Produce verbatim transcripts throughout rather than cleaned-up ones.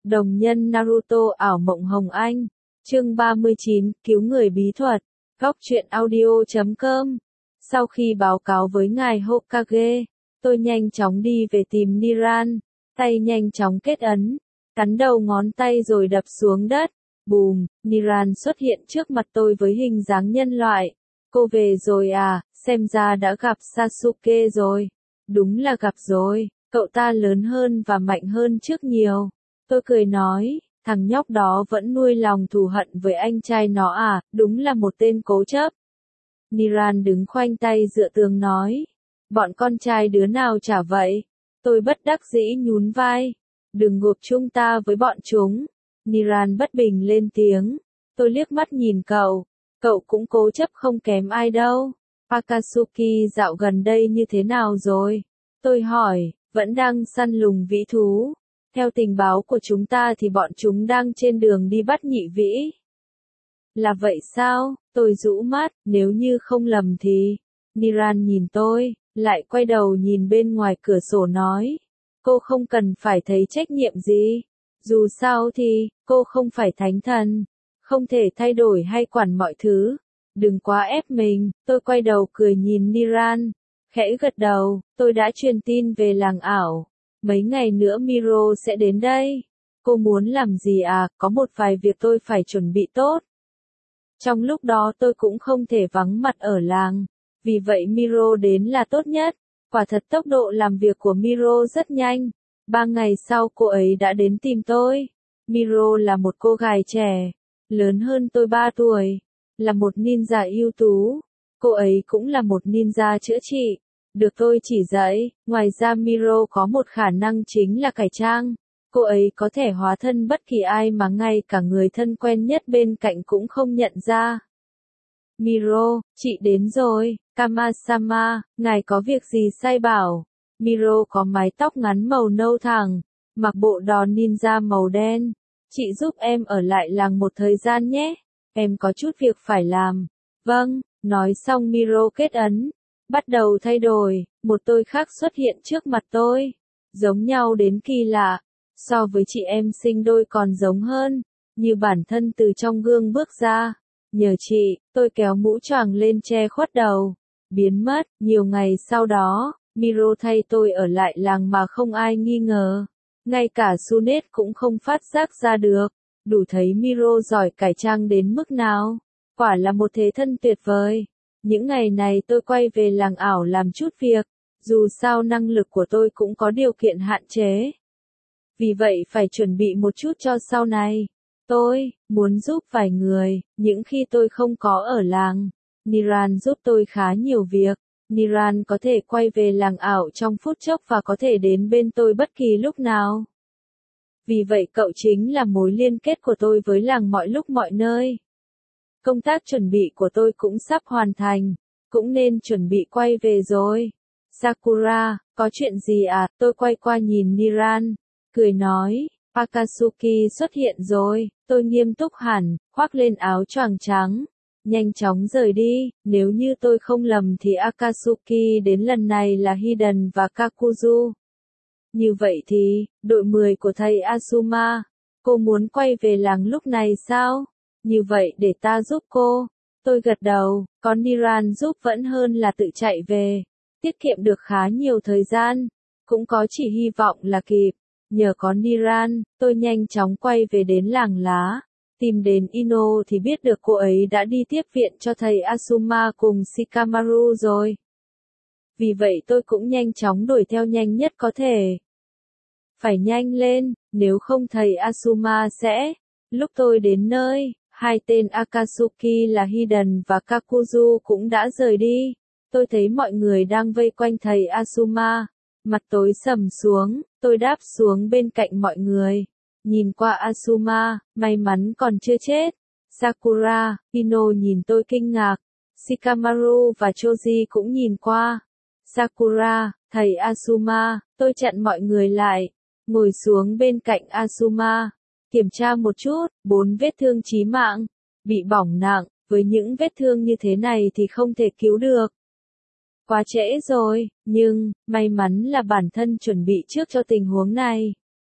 Đồng nhân Naruto ảo mộng hồng anh. Chương ba mươi chín, cứu người bí thuật. Góc truyện audio chấm com. Sau khi báo cáo với ngài Hokage, tôi nhanh chóng đi về tìm Niran, tay nhanh chóng kết ấn, cắn đầu ngón tay rồi đập xuống đất. Bùm, Niran xuất hiện trước mặt tôi với hình dáng nhân loại. Cô về rồi à, xem ra đã gặp Sasuke rồi. Đúng là gặp rồi, cậu ta lớn hơn và mạnh hơn trước nhiều. Tôi cười nói, thằng nhóc đó vẫn nuôi lòng thù hận với anh trai nó à, đúng là một tên cố chấp. Niran đứng khoanh tay dựa tường nói, bọn con trai đứa nào chả vậy. Tôi bất đắc dĩ nhún vai, đừng gộp chung ta với bọn chúng. Niran bất bình lên tiếng, tôi liếc mắt nhìn cậu, cậu cũng cố chấp không kém ai đâu. Akatsuki dạo gần đây như thế nào rồi? Tôi hỏi, vẫn đang săn lùng vĩ thú. Theo tình báo của chúng ta thì bọn chúng đang trên đường đi bắt nhị vĩ. Là vậy sao? Tôi rũ mắt, nếu như không lầm thì... Niran nhìn tôi, lại quay đầu nhìn bên ngoài cửa sổ nói. Cô không cần phải thấy trách nhiệm gì. Dù sao thì, cô không phải thánh thần. Không thể thay đổi hay quản mọi thứ. Đừng quá ép mình. Tôi quay đầu cười nhìn Niran. Khẽ gật đầu, tôi đã truyền tin về làng ảo. Mấy ngày nữa Miro sẽ đến đây. Cô muốn làm gì à, có một vài việc tôi phải chuẩn bị tốt. Trong lúc đó tôi cũng không thể vắng mặt ở làng. Vì vậy Miro đến là tốt nhất. Quả thật tốc độ làm việc của Miro rất nhanh. Ba ngày sau cô ấy đã đến tìm tôi. Miro là một cô gái trẻ, lớn hơn tôi ba tuổi. Là một ninja ưu tú. Cô ấy cũng là một ninja chữa trị. Được tôi chỉ dạy, ngoài ra Miro có một khả năng chính là cải trang. Cô ấy có thể hóa thân bất kỳ ai mà ngay cả người thân quen nhất bên cạnh cũng không nhận ra. Miro, chị đến rồi, Kama-sama, ngài có việc gì sai bảo? Miro có mái tóc ngắn màu nâu thẳng, mặc bộ đòn ninja màu đen. Chị giúp em ở lại làng một thời gian nhé, em có chút việc phải làm. Vâng, nói xong Miro kết ấn. Bắt đầu thay đổi, một tôi khác xuất hiện trước mặt tôi. Giống nhau đến kỳ lạ. So với chị em sinh đôi còn giống hơn. Như bản thân từ trong gương bước ra. Nhờ chị, tôi kéo mũ choàng lên che khuất đầu. Biến mất, nhiều ngày sau đó, Miro thay tôi ở lại làng mà không ai nghi ngờ. Ngay cả Sunet cũng không phát giác ra được. Đủ thấy Miro giỏi cải trang đến mức nào. Quả là một thế thân tuyệt vời. Những ngày này tôi quay về làng ảo làm chút việc, dù sao năng lực của tôi cũng có điều kiện hạn chế. Vì vậy phải chuẩn bị một chút cho sau này. Tôi muốn giúp vài người, những khi tôi không có ở làng. Niran giúp tôi khá nhiều việc. Niran có thể quay về làng ảo trong phút chốc và có thể đến bên tôi bất kỳ lúc nào. Vì vậy cậu chính là mối liên kết của tôi với làng mọi lúc mọi nơi. Công tác chuẩn bị của tôi cũng sắp hoàn thành, cũng nên chuẩn bị quay về rồi. Sakura, có chuyện gì à? Tôi quay qua nhìn Niran, cười nói, Akatsuki xuất hiện rồi. Tôi nghiêm túc hẳn, khoác lên áo choàng trắng, nhanh chóng rời đi. Nếu như tôi không lầm thì Akatsuki đến lần này là Hiden và Kakuzu. Như vậy thì, đội mười của thầy Asuma, cô muốn quay về làng lúc này sao? Như vậy để ta giúp cô. Tôi gật đầu, có Niran giúp vẫn hơn là tự chạy về. Tiết kiệm được khá nhiều thời gian. Cũng có chỉ hy vọng là kịp. Nhờ có Niran, tôi nhanh chóng quay về đến làng lá. Tìm đến Ino thì biết được cô ấy đã đi tiếp viện cho thầy Asuma cùng Shikamaru rồi. Vì vậy tôi cũng nhanh chóng đuổi theo nhanh nhất có thể. Phải nhanh lên, nếu không thầy Asuma sẽ... Lúc tôi đến nơi, hai tên Akatsuki là Hiden và Kakuzu cũng đã rời đi. Tôi thấy mọi người đang vây quanh thầy Asuma. Mặt tối sầm xuống, tôi đáp xuống bên cạnh mọi người. Nhìn qua Asuma, may mắn còn chưa chết. Sakura, Ino nhìn tôi kinh ngạc. Shikamaru và Choji cũng nhìn qua. Sakura, thầy Asuma, tôi chặn mọi người lại. Ngồi xuống bên cạnh Asuma. Kiểm tra một chút, bốn vết thương chí mạng, bị bỏng nặng, với những vết thương như thế này thì không thể cứu được. Quá trễ rồi, nhưng, may mắn là bản thân chuẩn bị trước cho tình huống này.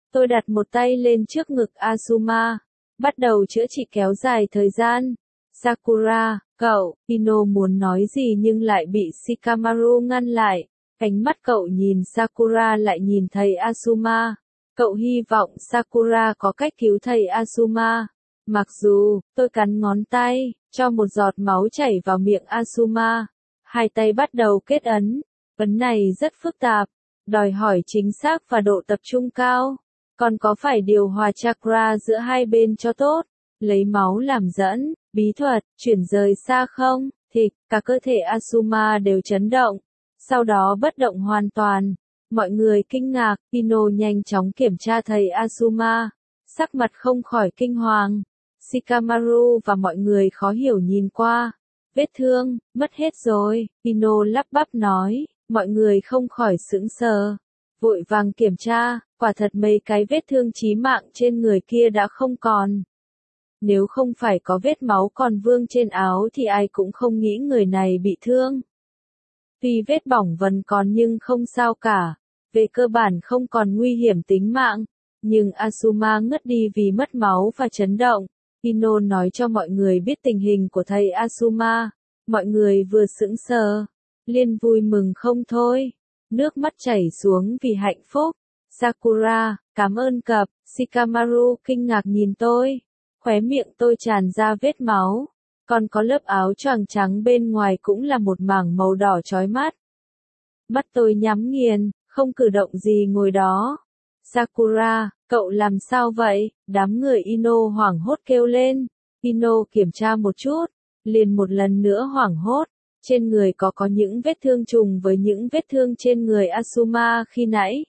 Tôi đặt một tay lên trước ngực Azuma, bắt đầu chữa trị kéo dài thời gian. Sakura, cậu, Ino muốn nói gì nhưng lại bị Shikamaru ngăn lại. Ánh mắt cậu nhìn Sakura lại nhìn thầy Azuma. Cậu hy vọng Sakura có cách cứu thầy Azuma. Mặc dù, tôi cắn ngón tay, cho một giọt máu chảy vào miệng Azuma. Hai tay bắt đầu kết ấn. Ấn này rất phức tạp, đòi hỏi chính xác và độ tập trung cao. Còn có phải điều hòa chakra giữa hai bên cho tốt, lấy máu làm dẫn, bí thuật, chuyển rời xa không, thì cả cơ thể Azuma đều chấn động. Sau đó bất động hoàn toàn. Mọi người kinh ngạc, Ino nhanh chóng kiểm tra thầy Azuma. Sắc mặt không khỏi kinh hoàng. Shikamaru và mọi người khó hiểu nhìn qua. Vết thương, mất hết rồi, Ino lắp bắp nói. Mọi người không khỏi sững sờ. Vội vàng kiểm tra, quả thật mấy cái vết thương chí mạng trên người kia đã không còn. Nếu không phải có vết máu còn vương trên áo thì ai cũng không nghĩ người này bị thương. Tuy vết bỏng vẫn còn nhưng không sao cả. Về cơ bản không còn nguy hiểm tính mạng. Nhưng Azuma ngất đi vì mất máu và chấn động. Ino nói cho mọi người biết tình hình của thầy Azuma. Mọi người vừa sững sờ, liền vui mừng không thôi. Nước mắt chảy xuống vì hạnh phúc. Sakura, cảm ơn cặp. Shikamaru kinh ngạc nhìn tôi. Khóe miệng tôi tràn ra vết máu. Còn có lớp áo choàng trắng bên ngoài cũng là một mảng màu đỏ chói mắt. Mắt tôi nhắm nghiền, không cử động gì ngồi đó. Sakura, cậu làm sao vậy? Đám người Ino hoảng hốt kêu lên. Ino kiểm tra một chút, liền một lần nữa hoảng hốt. Trên người có có những vết thương trùng với những vết thương trên người Azuma khi nãy.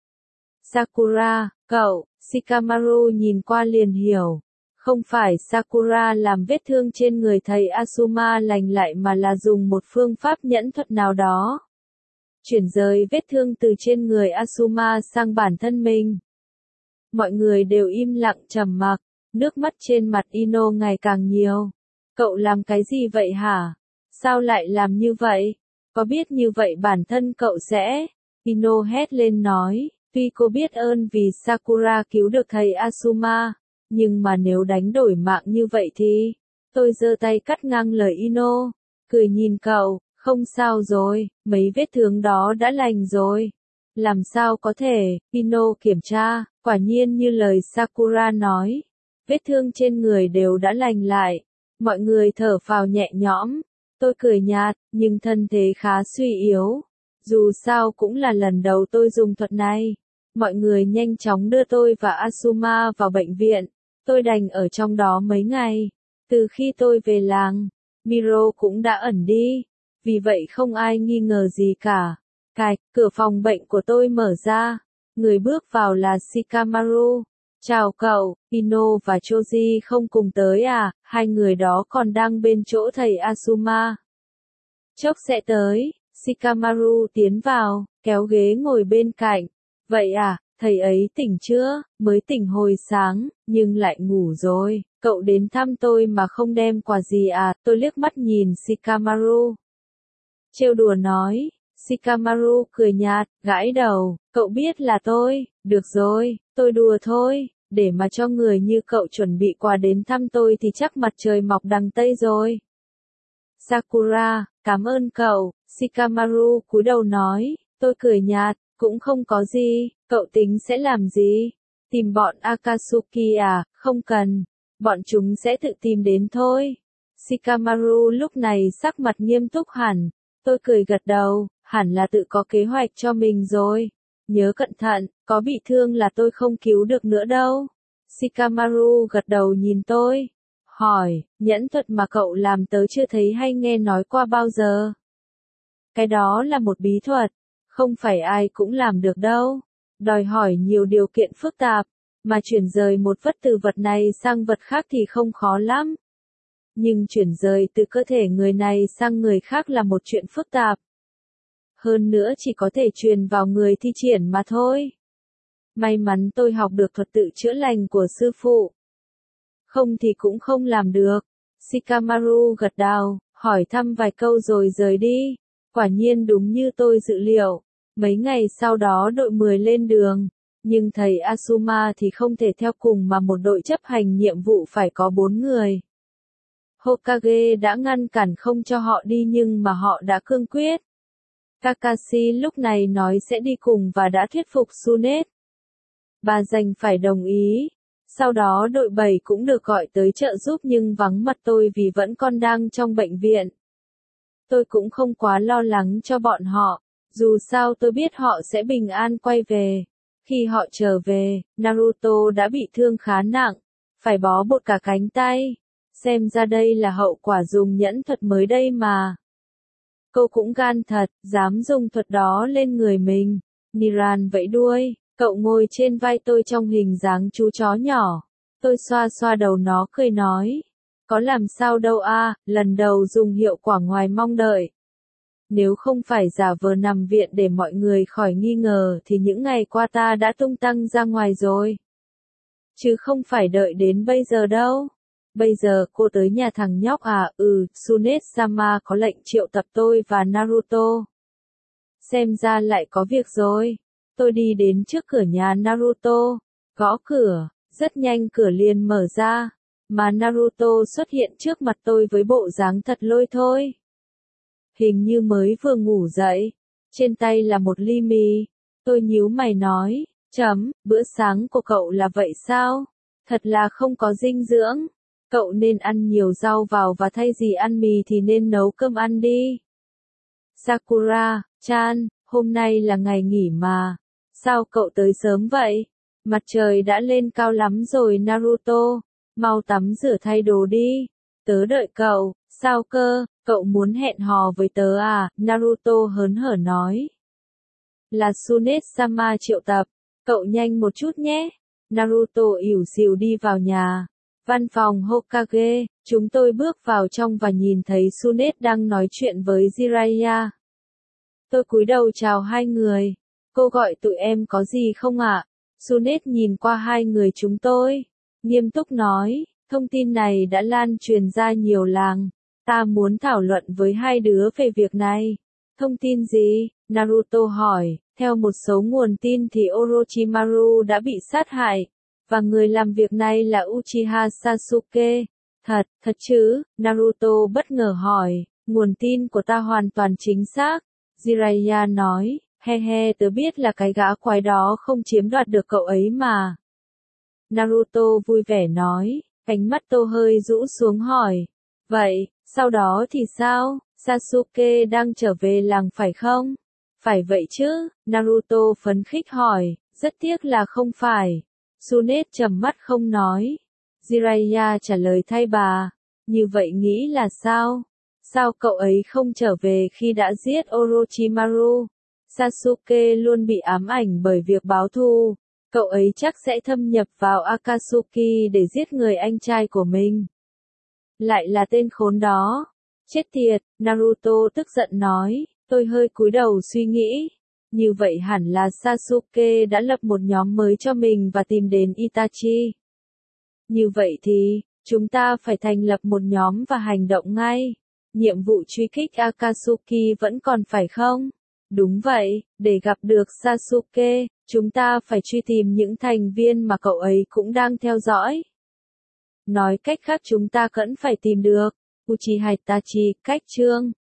Sakura, cậu, Shikamaru nhìn qua liền hiểu. Không phải Sakura làm vết thương trên người thầy Azuma lành lại mà là dùng một phương pháp nhẫn thuật nào đó. Chuyển rời vết thương từ trên người Azuma sang bản thân mình. Mọi người đều im lặng trầm mặc, nước mắt trên mặt Ino ngày càng nhiều. Cậu làm cái gì vậy hả? Sao lại làm như vậy? Có biết như vậy bản thân cậu sẽ? Ino hét lên nói, tuy cô biết ơn vì Sakura cứu được thầy Azuma, nhưng mà nếu đánh đổi mạng như vậy thì... Tôi giơ tay cắt ngang lời Ino, cười nhìn cậu, không sao rồi, mấy vết thương đó đã lành rồi. Làm sao có thể? Ino kiểm tra, quả nhiên như lời Sakura nói. Vết thương trên người đều đã lành lại. Mọi người thở phào nhẹ nhõm. Tôi cười nhạt, nhưng thân thế khá suy yếu. Dù sao cũng là lần đầu tôi dùng thuật này. Mọi người nhanh chóng đưa tôi và Azuma vào bệnh viện. Tôi đành ở trong đó mấy ngày. Từ khi tôi về làng, Miro cũng đã ẩn đi. Vì vậy không ai nghi ngờ gì cả. Cạch, cửa phòng bệnh của tôi mở ra. Người bước vào là Shikamaru. Chào cậu, Ino và Choji không cùng tới à, hai người đó còn đang bên chỗ thầy Azuma. Chốc sẽ tới, Shikamaru tiến vào, kéo ghế ngồi bên cạnh. Vậy à, thầy ấy tỉnh chưa? Mới tỉnh hồi sáng, nhưng lại ngủ rồi. Cậu đến thăm tôi mà không đem quà gì à? Tôi liếc mắt nhìn Shikamaru. Trêu đùa nói. Shikamaru cười nhạt, gãi đầu. Cậu biết là tôi. Được rồi, tôi đùa thôi. Để mà cho người như cậu chuẩn bị quà đến thăm tôi thì chắc mặt trời mọc đằng Tây rồi. Sakura, cảm ơn cậu. Shikamaru cúi đầu nói. Tôi cười nhạt, cũng không có gì. Cậu tính sẽ làm gì? Tìm bọn Akatsuki à? Không cần. Bọn chúng sẽ tự tìm đến thôi. Shikamaru lúc này sắc mặt nghiêm túc hẳn. Tôi cười gật đầu, hẳn là tự có kế hoạch cho mình rồi. Nhớ cẩn thận, có bị thương là tôi không cứu được nữa đâu. Shikamaru gật đầu nhìn tôi. Hỏi, nhẫn thuật mà cậu làm tớ chưa thấy hay nghe nói qua bao giờ. Cái đó là một bí thuật. Không phải ai cũng làm được đâu. Đòi hỏi nhiều điều kiện phức tạp. Mà chuyển rời một vật từ vật này sang vật khác thì không khó lắm. Nhưng chuyển rời từ cơ thể người này sang người khác là một chuyện phức tạp. Hơn nữa chỉ có thể truyền vào người thi triển mà thôi. May mắn tôi học được thuật tự chữa lành của sư phụ. Không thì cũng không làm được. Shikamaru gật đầu, hỏi thăm vài câu rồi rời đi. Quả nhiên đúng như tôi dự liệu. Mấy ngày sau đó đội mười lên đường. Nhưng thầy Asuma thì không thể theo cùng mà một đội chấp hành nhiệm vụ phải có bốn người. Hokage đã ngăn cản không cho họ đi nhưng mà họ đã cương quyết. Kakashi lúc này nói sẽ đi cùng và đã thuyết phục Tsunade. Bà dành phải đồng ý. Sau đó đội bảy cũng được gọi tới trợ giúp nhưng vắng mặt tôi vì vẫn còn đang trong bệnh viện. Tôi cũng không quá lo lắng cho bọn họ, dù sao tôi biết họ sẽ bình an quay về. Khi họ trở về, Naruto đã bị thương khá nặng, phải bó bột cả cánh tay. Xem ra đây là hậu quả dùng nhẫn thuật mới đây mà. Cô cũng gan thật, dám dùng thuật đó lên người mình. Niran vẫy đuôi, cậu ngồi trên vai tôi trong hình dáng chú chó nhỏ. Tôi xoa xoa đầu nó cười nói. Có làm sao đâu a, lần đầu dùng hiệu quả ngoài mong đợi. Nếu không phải giả vờ nằm viện để mọi người khỏi nghi ngờ thì những ngày qua ta đã tung tăng ra ngoài rồi. Chứ không phải đợi đến bây giờ đâu. Bây giờ cô tới nhà thằng nhóc à, ừ, Tsunade-sama có lệnh triệu tập tôi và Naruto. Xem ra lại có việc rồi. Tôi đi đến trước cửa nhà Naruto, gõ cửa, rất nhanh cửa liền mở ra, mà Naruto xuất hiện trước mặt tôi với bộ dáng thật lôi thôi. Hình như mới vừa ngủ dậy, trên tay là một ly mì. Tôi nhíu mày nói, chấm, bữa sáng của cậu là vậy sao? Thật là không có dinh dưỡng. Cậu nên ăn nhiều rau vào và thay vì ăn mì thì nên nấu cơm ăn đi. Sakura-chan, hôm nay là ngày nghỉ mà. Sao cậu tới sớm vậy? Mặt trời đã lên cao lắm rồi Naruto. Mau tắm rửa thay đồ đi. Tớ đợi cậu. Sao cơ, cậu muốn hẹn hò với tớ à? Naruto hớn hở nói. Là Tsunade-sama triệu tập. Cậu nhanh một chút nhé. Naruto ỉu xìu đi vào nhà. Văn phòng Hokage, chúng tôi bước vào trong và nhìn thấy Tsunade đang nói chuyện với Jiraiya. Tôi cúi đầu chào hai người. Cô gọi tụi em có gì không ạ? À? Tsunade nhìn qua hai người chúng tôi, nghiêm túc nói, thông tin này đã lan truyền ra nhiều làng. Ta muốn thảo luận với hai đứa về việc này. Thông tin gì? Naruto hỏi, theo một số nguồn tin thì Orochimaru đã bị sát hại. Và người làm việc này là Uchiha Sasuke. Thật, thật chứ? Naruto bất ngờ hỏi, nguồn tin của ta hoàn toàn chính xác. Jiraiya nói, he he tớ biết là cái gã quái đó không chiếm đoạt được cậu ấy mà. Naruto vui vẻ nói, ánh mắt tô hơi rũ xuống hỏi. Vậy, sau đó thì sao? Sasuke đang trở về làng phải không? Phải vậy chứ? Naruto phấn khích hỏi, rất tiếc là không phải. Tsunade trầm mắt không nói. Jiraiya trả lời thay bà. Như vậy nghĩ là sao? Sao cậu ấy không trở về khi đã giết Orochimaru? Sasuke luôn bị ám ảnh bởi việc báo thù. Cậu ấy chắc sẽ thâm nhập vào Akatsuki để giết người anh trai của mình. Lại là tên khốn đó. Chết tiệt, Naruto tức giận nói. Tôi hơi cúi đầu suy nghĩ. Như vậy hẳn là Sasuke đã lập một nhóm mới cho mình và tìm đến Itachi. Như vậy thì, chúng ta phải thành lập một nhóm và hành động ngay. Nhiệm vụ truy kích Akatsuki vẫn còn phải không? Đúng vậy, để gặp được Sasuke, chúng ta phải truy tìm những thành viên mà cậu ấy cũng đang theo dõi. Nói cách khác chúng ta vẫn phải tìm được Uchiha Itachi, cách chương